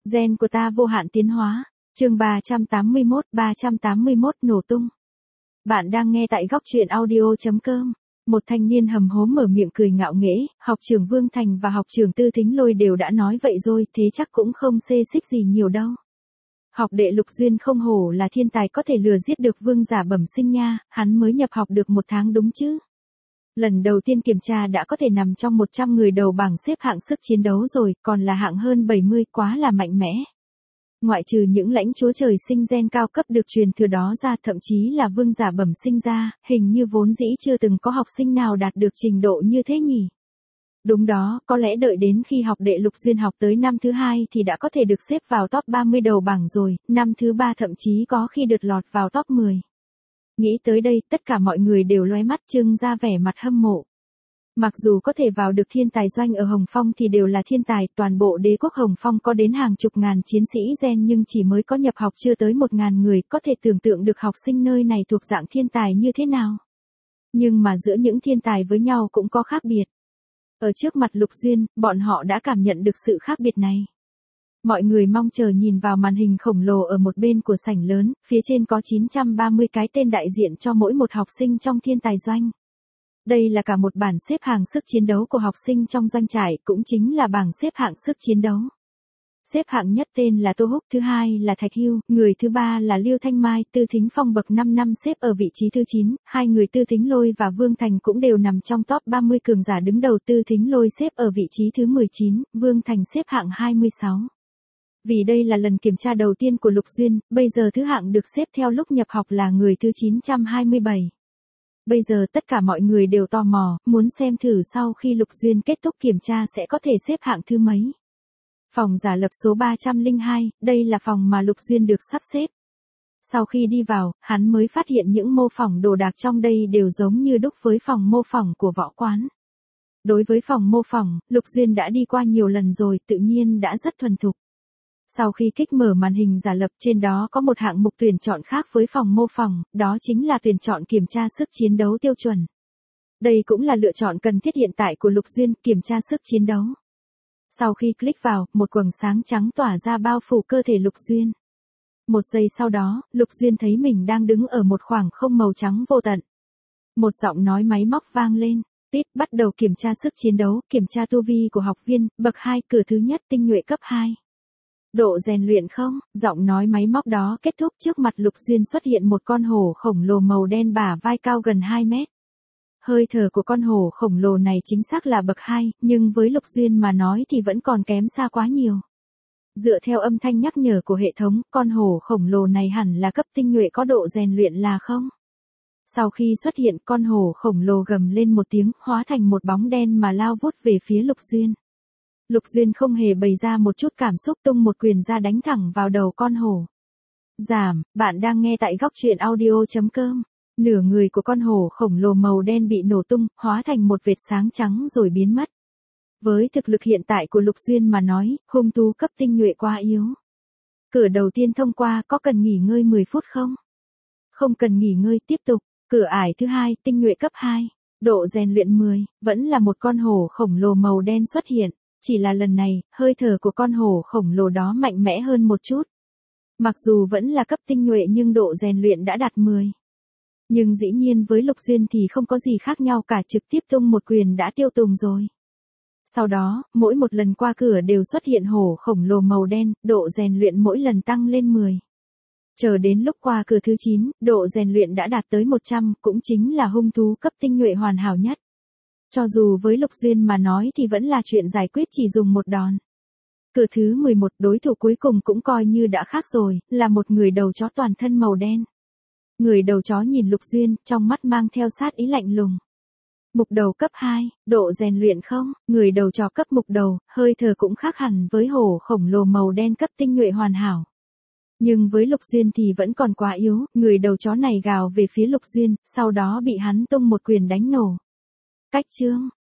Gen của ta vô hạn tiến hóa. Chương 381 nổ tung. Bạn đang nghe tại góc truyện audio.com. Một thanh niên hầm hố mở miệng cười ngạo nghễ, học trưởng Vương Thành và học trưởng Tư Thính Lôi đều đã nói vậy rồi, thế chắc cũng không xê xích gì nhiều đâu. Học đệ Lục Duyên không hổ là thiên tài, có thể lừa giết được vương giả bẩm sinh nha, hắn mới nhập học được 1 tháng đúng chứ. Lần đầu tiên kiểm tra đã có thể nằm trong 100 người đầu bảng xếp hạng sức chiến đấu rồi, còn là hạng hơn 70, quá là mạnh mẽ. Ngoại trừ những lãnh chúa trời sinh gen cao cấp được truyền thừa đó ra, thậm chí là vương giả bẩm sinh ra, hình như vốn dĩ chưa từng có học sinh nào đạt được trình độ như thế nhỉ. Đúng đó, có lẽ đợi đến khi học đệ Lục Duyên học tới năm thứ 2 thì đã có thể được xếp vào top 30 đầu bảng rồi, năm thứ 3 thậm chí có khi được lọt vào top 10. Nghĩ tới đây, tất cả mọi người đều lóe mắt trưng ra vẻ mặt hâm mộ. Mặc dù có thể vào được thiên tài doanh ở Hồng Phong thì đều là thiên tài, toàn bộ đế quốc Hồng Phong có đến hàng chục ngàn chiến sĩ gen nhưng chỉ mới có nhập học chưa tới 1.000 người, có thể tưởng tượng được học sinh nơi này thuộc dạng thiên tài như thế nào. Nhưng mà giữa những thiên tài với nhau cũng có khác biệt. Ở trước mặt Lục Duyên, bọn họ đã cảm nhận được sự khác biệt này. Mọi người mong chờ nhìn vào màn hình khổng lồ ở một bên của sảnh lớn, phía trên có 930 cái tên đại diện cho mỗi một học sinh trong thiên tài doanh. Đây là cả một bảng xếp hạng sức chiến đấu của học sinh trong doanh trại, cũng chính là bảng xếp hạng sức chiến đấu. Xếp hạng nhất tên là Tô Húc, thứ hai là Thạch Hưu, người thứ ba là Liêu Thanh Mai, Tư Thính Phong bậc 5 năm xếp ở vị trí thứ 9, hai người Tư Thính Lôi và Vương Thành cũng đều nằm trong top 30 cường giả đứng đầu. Tư Thính Lôi xếp ở vị trí thứ 19, Vương Thành xếp hạng 26. Vì đây là lần kiểm tra đầu tiên của Lục Duyên, bây giờ thứ hạng được xếp theo lúc nhập học là người thứ 927. Bây giờ tất cả mọi người đều tò mò, muốn xem thử sau khi Lục Duyên kết thúc kiểm tra sẽ có thể xếp hạng thứ mấy. Phòng giả lập số 302, đây là phòng mà Lục Duyên được sắp xếp. Sau khi đi vào, hắn mới phát hiện những mô phỏng đồ đạc trong đây đều giống như đúc với phòng mô phỏng của võ quán. Đối với phòng mô phỏng, Lục Duyên đã đi qua nhiều lần rồi, tự nhiên đã rất thuần thục. Sau khi kích mở màn hình giả lập, trên đó có một hạng mục tuyển chọn khác với phòng mô phỏng, đó chính là tuyển chọn kiểm tra sức chiến đấu tiêu chuẩn. Đây cũng là lựa chọn cần thiết hiện tại của Lục Duyên, kiểm tra sức chiến đấu. Sau khi click vào, một quầng sáng trắng tỏa ra bao phủ cơ thể Lục Duyên. Một giây sau đó, Lục Duyên thấy mình đang đứng ở một khoảng không màu trắng vô tận. Một giọng nói máy móc vang lên, tít, bắt đầu kiểm tra sức chiến đấu, kiểm tra tu vi của học viên, bậc 2, cửa thứ nhất, tinh nhuệ cấp 2. Độ rèn luyện không, giọng nói máy móc đó kết thúc, trước mặt Lục Duyên xuất hiện một con hổ khổng lồ màu đen bả vai cao gần 2 mét. Hơi thở của con hổ khổng lồ này chính xác là bậc 2, nhưng với Lục Duyên mà nói thì vẫn còn kém xa quá nhiều. Dựa theo âm thanh nhắc nhở của hệ thống, con hổ khổng lồ này hẳn là cấp tinh nhuệ, có độ rèn luyện là không. Sau khi xuất hiện, con hổ khổng lồ gầm lên một tiếng, hóa thành một bóng đen mà lao vút về phía Lục Duyên. Lục Duyên không hề bày ra một chút cảm xúc, tung một quyền ra đánh thẳng vào đầu con hổ. Giảm, bạn đang nghe tại góc truyện audio.com. Nửa người của con hổ khổng lồ màu đen bị nổ tung, hóa thành một vệt sáng trắng rồi biến mất. Với thực lực hiện tại của Lục Duyên mà nói, hung thú cấp tinh nhuệ quá yếu. Cửa đầu tiên thông qua, có cần nghỉ ngơi 10 phút không? Không cần nghỉ ngơi, tiếp tục. Cửa ải thứ 2, tinh nhuệ cấp 2. Độ rèn luyện 10, vẫn là một con hổ khổng lồ màu đen xuất hiện. Chỉ là lần này, hơi thở của con hổ khổng lồ đó mạnh mẽ hơn một chút. Mặc dù vẫn là cấp tinh nhuệ nhưng độ rèn luyện đã đạt 10. Nhưng dĩ nhiên với Lục Duyên thì không có gì khác nhau cả, trực tiếp tung một quyền đã tiêu tùng rồi. Sau đó, mỗi một lần qua cửa đều xuất hiện hổ khổng lồ màu đen, độ rèn luyện mỗi lần tăng lên 10. Chờ đến lúc qua cửa thứ 9, độ rèn luyện đã đạt tới 100, cũng chính là hung thú cấp tinh nhuệ hoàn hảo nhất. Cho dù với Lục Duyên mà nói thì vẫn là chuyện giải quyết chỉ dùng một đòn. Cửa thứ 11, đối thủ cuối cùng cũng coi như đã khác rồi, là một người đầu chó toàn thân màu đen. Người đầu chó nhìn Lục Duyên, trong mắt mang theo sát ý lạnh lùng. Mục đầu cấp 2, độ rèn luyện không, người đầu chó cấp mục đầu, hơi thở cũng khác hẳn với hổ khổng lồ màu đen cấp tinh nhuệ hoàn hảo. Nhưng với Lục Duyên thì vẫn còn quá yếu, người đầu chó này gào về phía Lục Duyên, sau đó bị hắn tung một quyền đánh nổ. Cách chương,